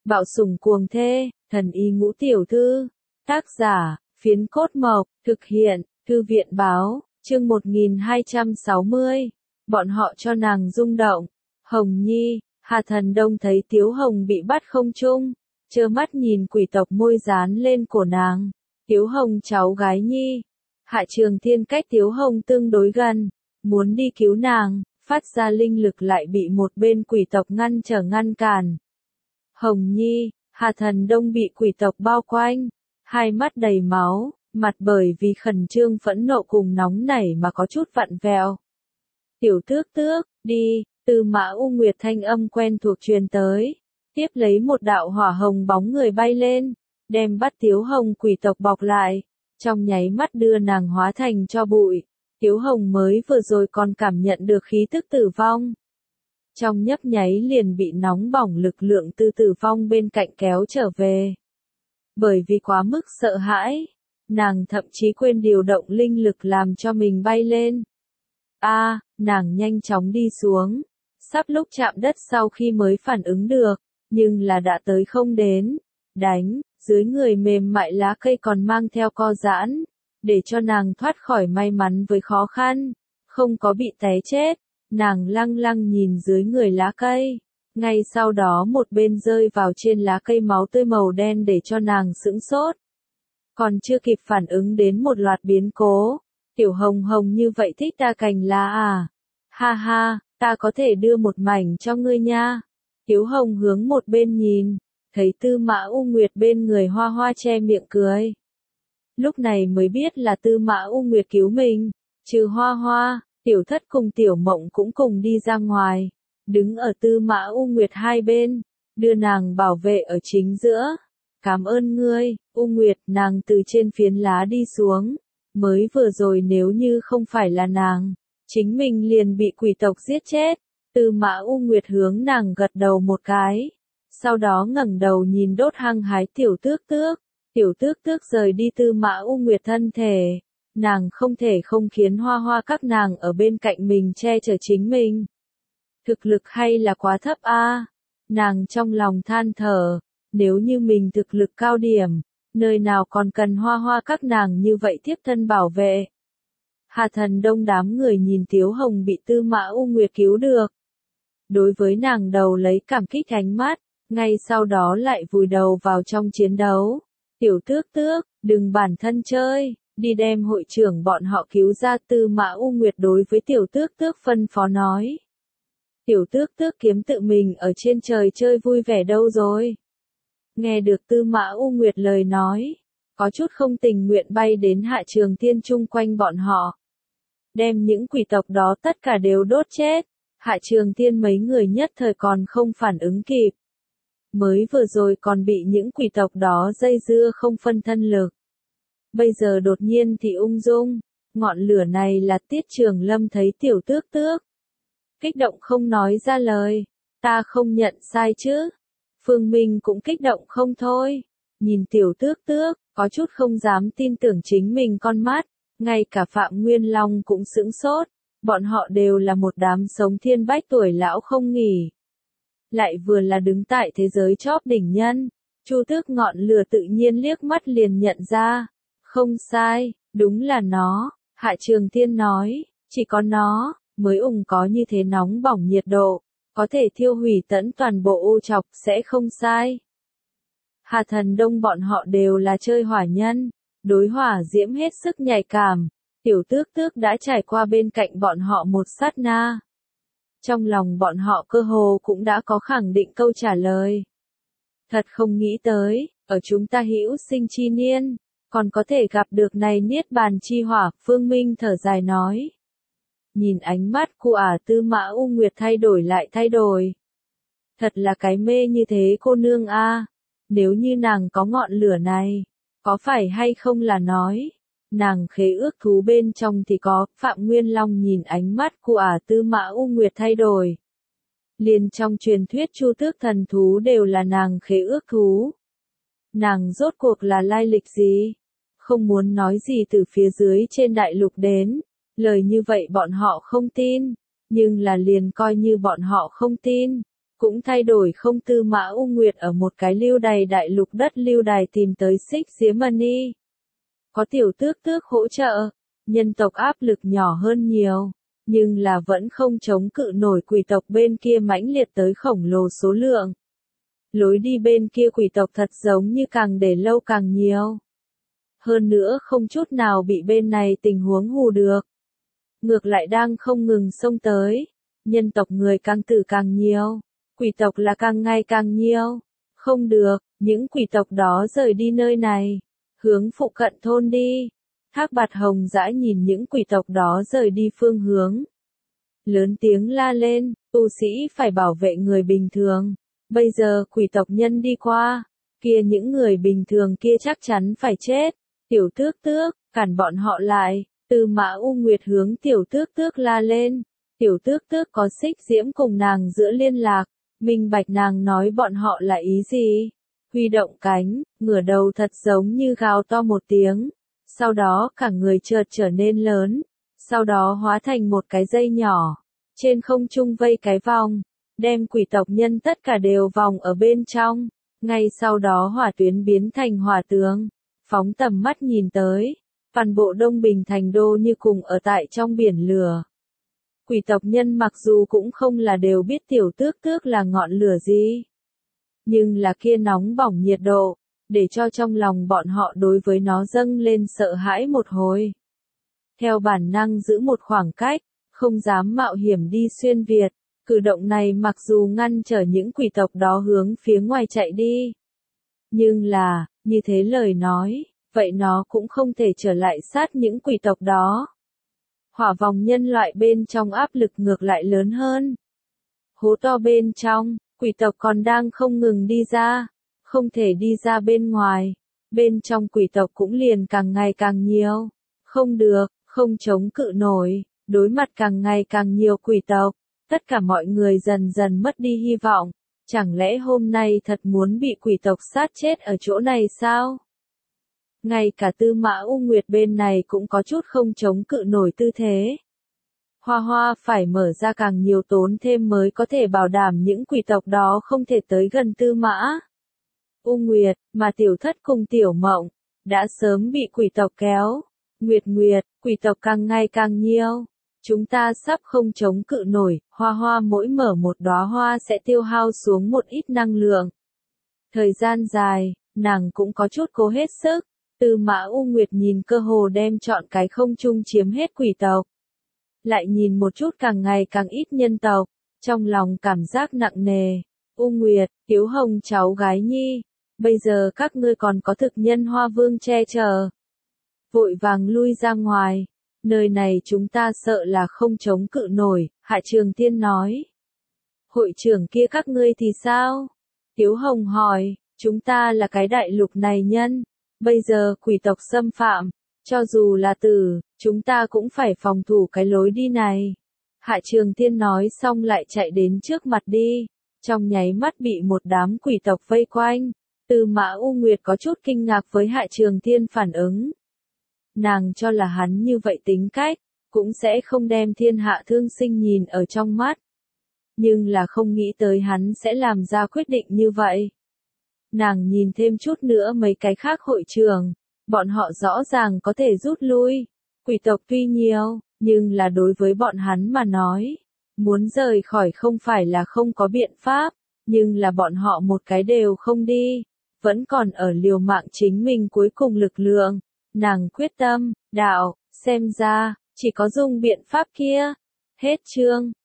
Bạo sủng cuồng thê, thần y ngũ tiểu thư. Tác giả, Phiến Cốt Mộc, thực hiện, Thư viện báo, chương 1260. Bọn họ cho nàng rung động. Hồng Nhi, Hà Thần Đông thấy Tiếu Hồng bị bắt không trung, trơ mắt nhìn quỷ tộc môi dán lên cổ nàng. Tiếu Hồng cháu gái Nhi. Hạ Trường Thiên cách Tiếu Hồng tương đối gần, muốn đi cứu nàng, phát ra linh lực lại bị một bên quỷ tộc ngăn cản. Hồng Nhi, Hà Thần Đông bị quỷ tộc bao quanh, hai mắt đầy máu, mặt bởi vì khẩn trương phẫn nộ cùng nóng nảy mà có chút vặn vẹo. Tiểu Tước Tước, đi, Tư Mã U Nguyệt thanh âm quen thuộc truyền tới, tiếp lấy một đạo hỏa hồng bóng người bay lên, đem bắt Tiếu Hồng quỷ tộc bọc lại, trong nháy mắt đưa nàng hóa thành tro bụi. Tiếu Hồng mới vừa rồi còn cảm nhận được khí tức tử vong. Trong nhấp nháy liền bị nóng bỏng lực lượng từ tử vong bên cạnh kéo trở về. Bởi vì quá mức sợ hãi, nàng thậm chí quên điều động linh lực làm cho mình bay lên. Nàng nhanh chóng đi xuống, sắp lúc chạm đất sau khi mới phản ứng được, nhưng là đã tới không đến. Đánh, dưới người mềm mại lá cây còn mang theo co giãn, để cho nàng thoát khỏi may mắn với khó khăn, không có bị té chết. Nàng lăng lăng nhìn dưới người lá cây, ngay sau đó một bên rơi vào trên lá cây máu tươi màu đen để cho nàng sững sốt. Còn chưa kịp phản ứng đến một loạt biến cố, Tiểu Hồng Hồng như vậy thích ta cành lá à? Ha ha, ta có thể đưa một mảnh cho ngươi nha. Tiếu Hồng hướng một bên nhìn, thấy Tư Mã U Nguyệt bên người Hoa Hoa che miệng cười. Lúc này mới biết là Tư Mã U Nguyệt cứu mình, trừ Hoa Hoa. Tiểu Thất cùng Tiểu Mộng cũng cùng đi ra ngoài, đứng ở Tư Mã U Nguyệt hai bên, đưa nàng bảo vệ ở chính giữa. Cảm ơn ngươi, U Nguyệt, nàng từ trên phiến lá đi xuống. Mới vừa rồi nếu như không phải là nàng, chính mình liền bị quỷ tộc giết chết. Tư Mã U Nguyệt hướng nàng gật đầu một cái, sau đó ngẩng đầu nhìn đốt hăng hái Tiểu Tước Tước. Tiểu Tước Tước rời đi Tư Mã U Nguyệt thân thể. Nàng không thể không khiến Hoa Hoa các nàng ở bên cạnh mình che chở chính mình. Thực lực hay là quá thấp a? Nàng trong lòng than thở, nếu như mình thực lực cao điểm, nơi nào còn cần Hoa Hoa các nàng như vậy tiếp thân bảo vệ. Hà Thần Đông đám người nhìn Tiếu Hồng bị Tư Mã U Nguyệt cứu được. Đối với nàng đầu lấy cảm kích ánh mắt, ngay sau đó lại vùi đầu vào trong chiến đấu. Tiểu Tước Tước, đừng bản thân chơi. Đi đem hội trưởng bọn họ cứu ra. Tư Mã U Nguyệt đối với Tiểu Tước Tước phân phó nói. Tiểu Tước Tước kiếm tự mình ở trên trời chơi vui vẻ đâu rồi. Nghe được Tư Mã U Nguyệt lời nói, có chút không tình nguyện bay đến Hạ Trường Thiên chung quanh bọn họ. Đem những quỷ tộc đó tất cả đều đốt chết. Hạ Trường Thiên mấy người nhất thời còn không phản ứng kịp. Mới vừa rồi còn bị những quỷ tộc đó dây dưa không phân thân lực. Bây giờ đột nhiên thì ung dung, ngọn lửa này là Tiết Trường Lâm thấy Tiểu Tước Tước. Kích động không nói ra lời, ta không nhận sai chứ. Phương Minh cũng kích động không thôi, nhìn Tiểu Tước Tước, có chút không dám tin tưởng chính mình con mắt, ngay cả Phạm Nguyên Long cũng sững sốt, bọn họ đều là một đám sống thiên bách tuổi lão không nghỉ. Lại vừa là đứng tại thế giới chóp đỉnh nhân, Chu Tước ngọn lửa tự nhiên liếc mắt liền nhận ra. Không sai, đúng là nó, Hạ Trường Thiên nói, chỉ có nó, mới có như thế nóng bỏng nhiệt độ, có thể thiêu hủy tận toàn bộ ô trọc sẽ không sai. Hà Thần Đông bọn họ đều là chơi hỏa nhân, đối hỏa diễm hết sức nhạy cảm, Tiểu Tước Tước đã trải qua bên cạnh bọn họ một sát na. Trong lòng bọn họ cơ hồ cũng đã có khẳng định câu trả lời. Thật không nghĩ tới, ở chúng ta hữu sinh chi niên, còn có thể gặp được này niết bàn chi hỏa. Phương Minh thở dài nói. Nhìn ánh mắt của Tư Mã U Nguyệt thay đổi lại thay đổi. Thật là cái mê như thế cô nương a. Nếu như nàng có ngọn lửa này, có phải hay không là nói, nàng khế ước thú bên trong thì có. Phạm Nguyên Long nhìn ánh mắt của Tư Mã U Nguyệt thay đổi. Liền trong truyền thuyết Chu Tước thần thú đều là nàng khế ước thú. Nàng rốt cuộc là lai lịch gì? Không muốn nói gì từ phía dưới trên đại lục đến, lời như vậy bọn họ không tin, nhưng là liền coi như bọn họ không tin, Cũng thay đổi không Tư Mã U Nguyệt ở một cái lưu đày đại lục đất lưu đày tìm tới Xích Diễm Mani. Có tiểu tước tước hỗ trợ, nhân tộc áp lực nhỏ hơn nhiều, nhưng là vẫn không chống cự nổi quỷ tộc bên kia mãnh liệt tới khổng lồ số lượng. Lối đi bên kia quỷ tộc thật giống như càng để lâu càng nhiều. Hơn nữa không chút nào bị bên này tình huống hù được. Ngược lại đang không ngừng xông tới, nhân tộc người càng tử càng nhiều, quỷ tộc là càng ngày càng nhiều. Không được, những quỷ tộc đó rời đi nơi này, hướng phụ cận thôn đi. Thác Bạt Hồng dãi nhìn những quỷ tộc đó rời đi phương hướng. Lớn tiếng la lên, tu sĩ phải bảo vệ người bình thường. Bây giờ quỷ tộc nhân đi qua, kia những người bình thường kia chắc chắn phải chết. Tiểu tước tước, cản bọn họ lại. Tư Mã U Nguyệt hướng tiểu tước tước la lên. Tiểu tước tước có Xích Diễm cùng nàng giữa liên lạc, minh bạch nàng nói bọn họ là ý gì. Huy động cánh, ngửa đầu thật giống như gào to một tiếng. Sau đó cả người chợt trở nên lớn, sau đó hóa thành một cái dây nhỏ, trên không trung vây cái vòng, đem quỷ tộc nhân tất cả đều vòng ở bên trong. Ngay sau đó hỏa tuyến biến thành hỏa tướng, phóng tầm mắt nhìn tới, toàn bộ Đông Bình thành đô như cùng ở tại trong biển lửa. Quỷ tộc nhân mặc dù cũng không là đều biết tiểu tước tước là ngọn lửa gì, nhưng là kia nóng bỏng nhiệt độ, để cho trong lòng bọn họ đối với nó dâng lên sợ hãi một hồi. Theo bản năng giữ một khoảng cách, không dám mạo hiểm đi xuyên Việt, cử động này mặc dù ngăn trở những quỷ tộc đó hướng phía ngoài chạy đi. Nhưng là, như thế lời nói, vậy nó cũng không thể trở lại sát những quỷ tộc đó. Hỏa vòng nhân loại bên trong áp lực ngược lại lớn hơn. Hố to bên trong, quỷ tộc còn đang không ngừng đi ra, không thể đi ra bên ngoài, bên trong quỷ tộc cũng liền càng ngày càng nhiều. Không được, không chống cự nổi, đối mặt càng ngày càng nhiều quỷ tộc, tất cả mọi người dần dần mất đi hy vọng. Chẳng lẽ hôm nay thật muốn bị quỷ tộc sát chết ở chỗ này sao? Ngay cả Tư Mã U Nguyệt bên này cũng có chút không chống cự nổi tư thế. Hoa Hoa phải mở ra càng nhiều tốn thêm mới có thể bảo đảm những quỷ tộc đó không thể tới gần Tư Mã U Nguyệt, mà Tiểu Thất cùng Tiểu Mộng đã sớm bị quỷ tộc kéo. Nguyệt Nguyệt, quỷ tộc càng ngày càng nhiều, chúng ta sắp không chống cự nổi. Hoa Hoa mỗi mở một đóa hoa sẽ tiêu hao xuống một ít năng lượng. Thời gian dài, nàng cũng có chút cố hết sức. Tư Mã U Nguyệt nhìn cơ hồ đem trọn cái không trung chiếm hết quỷ tộc. Lại nhìn một chút càng ngày càng ít nhân tộc, trong lòng cảm giác nặng nề. U Nguyệt, Tiếu Hồng cháu gái nhi, bây giờ các ngươi còn có thực nhân Hoa Vương che chở. Vội vàng lui ra ngoài, nơi này chúng ta sợ là không chống cự nổi. Hạ Trường Tiên nói. Hội trưởng kia các ngươi thì sao? Tiếu Hồng hỏi, chúng ta là cái đại lục này nhân, bây giờ quỷ tộc xâm phạm, cho dù là tử, chúng ta cũng phải phòng thủ cái lối đi này. Hạ Trường Tiên nói xong lại chạy đến trước mặt đi, trong nháy mắt bị một đám quỷ tộc vây quanh. Tư Mã U Nguyệt có chút kinh ngạc với Hạ Trường Tiên phản ứng. Nàng cho là hắn như vậy tính cách, cũng sẽ không đem thiên hạ thương sinh nhìn ở trong mắt. Nhưng là không nghĩ tới hắn sẽ làm ra quyết định như vậy. Nàng nhìn thêm chút nữa mấy cái khác hội trường, bọn họ rõ ràng có thể rút lui. Quỷ tộc tuy nhiều, nhưng là đối với bọn hắn mà nói, muốn rời khỏi không phải là không có biện pháp, nhưng là bọn họ một cái đều không đi, vẫn còn ở liều mạng chính mình cuối cùng lực lượng. Nàng quyết tâm, đạo, xem ra, chỉ có dùng biện pháp kia. Hết chương.